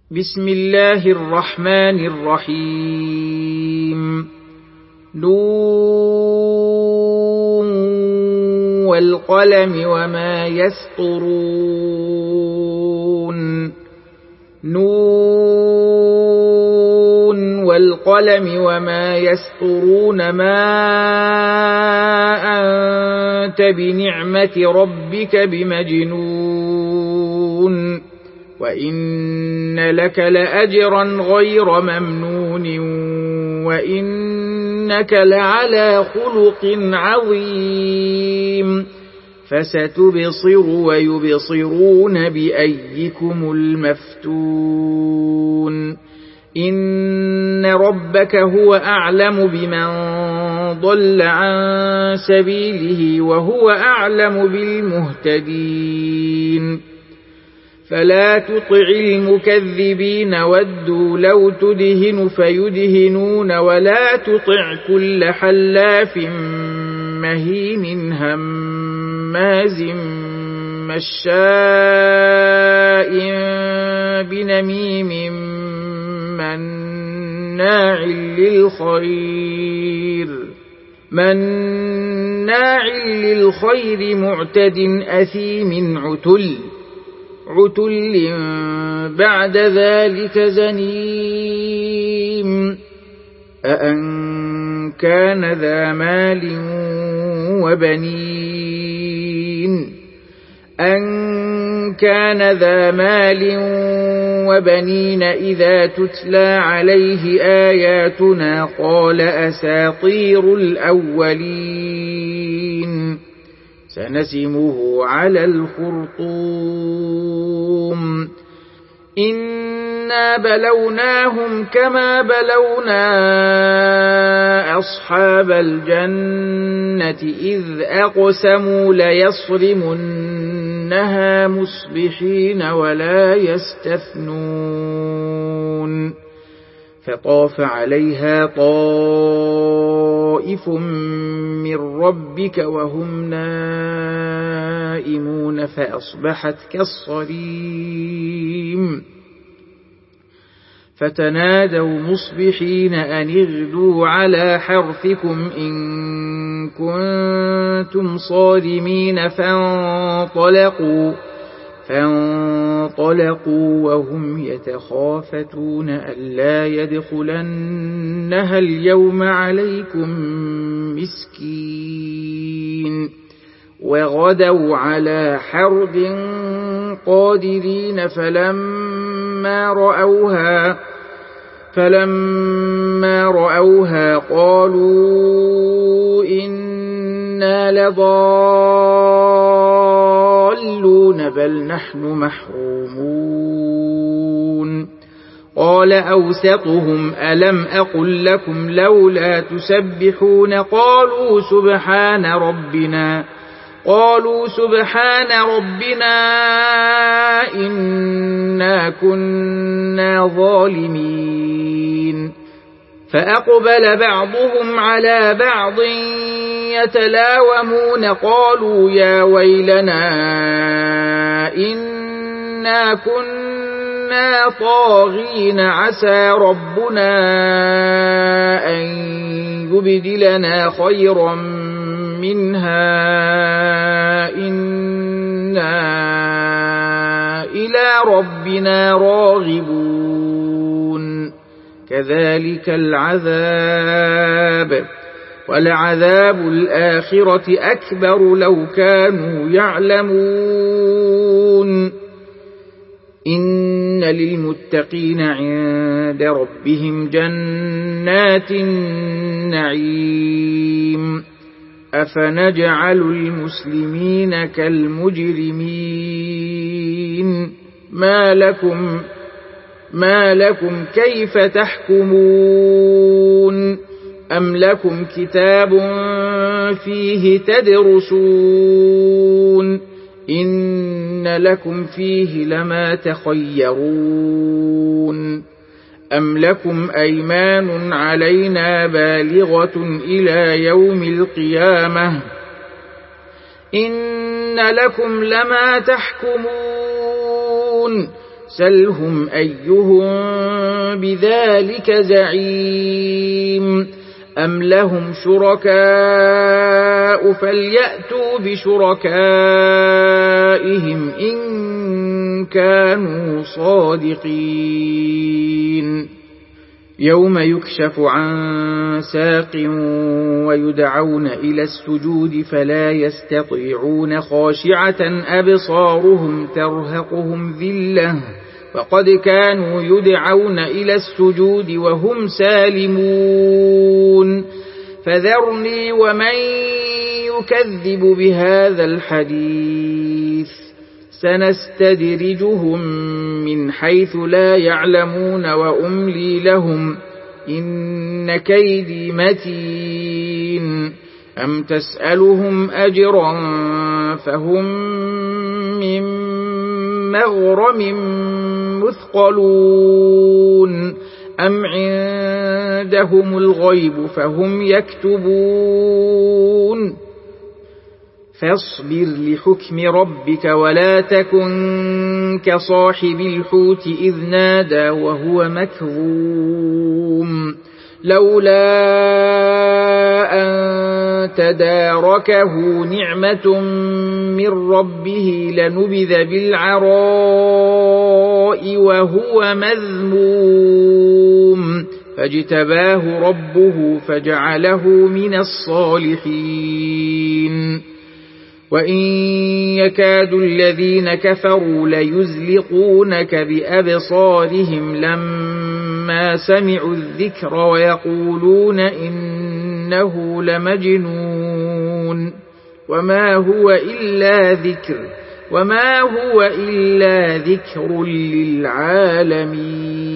بسم الله الرحمن الرحيم نون والقلم وما يسطرون نون والقلم وما يسطرون ما أنت بنعمة ربك بمجنون وإن لك لأجرا غير ممنون وإنك لعلى خلق عظيم فستبصر ويبصرون بأيكم المفتون إن ربك هو أعلم بمن ضل عن سبيله وهو أعلم بالمهتدين فلا تطع المكذبين ودوا لو تدهن فيدهنون ولا تطع كل حلاف مهين هماز مشاء بنميم مناع للخير معتد أثيم عتل بعد ذلك زنيم أأن كان ذا مال وبنين إذا تتلى عليه آياتنا قال أساطير الأولين سنسمه على الخرطوم إنا بلوناهم كما بلونا أصحاب الجنة إذ أقسموا ليصرمنها مصبحين ولا يستثنون فطاف عليها طائف من ربك وهم نائمون فأصبحت كالصريم فتنادوا مصبحين أن اغدوا على حرثكم إن كنتم صارمين فانطلقوا وهم يتخافتون ألا يدخلنها اليوم عليكم مسكين وغدوا على حرد قادرين فلما رأوها قالوا إنا لضالون بل نحن محرومون قال أوسطهم ألم أقل لكم لولا تسبحون قالوا سبحان ربنا إنا كنا ظالمين فأقبل بعضهم على بعض يتلاومون قالوا يا ويلنا إنا كنا طاغين عسى ربنا أن يبدلنا خيرا منها إنا إلى ربنا راغبون كذلك العذاب ولعذاب الآخرة أكبر لو كانوا يعلمون إن للمتقين عند ربهم جنات النعيم أفنجعل المسلمين كالمجرمين ما لكم كيف تحكمون أم لكم كتاب فيه تدرسون إن لكم فيه لما تخيرون أم لكم أيمان علينا بالغة إلى يوم القيامة إن لكم لما تحكمون سلهم أيهم بذلك زعيم أم لهم شركاء فليأتوا بشركائهم إن كانوا صادقين يوم يكشف عن ساق ويدعون إلى السجود فلا يستطيعون خاشعة أبصارهم ترهقهم ذلة وقد كانوا يدعون إلى السجود وهم سالمون فذرني ومن يكذب بهذا الحديث سنستدرجهم من حيث لا يعلمون وأملي لهم إن كيدي متين أم تسألهم أجرا فهم من مغرم مثقلون أم عندهم الغيب فهم يكتبون فاصبر لحكم ربك ولا تكن كصاحب الحوت إذ نادى وهو مكظوم لولا أن تداركه نعمة من ربه لنبذ بالعراء وهو مذموم فاجتباه ربه فجعله من الصالحين وإن يكاد الذين كفروا ليزلقونك بأبصارهم لما سمعوا الذكر ويقولون إنه لمجنون وما هو إلا ذكر للعالمين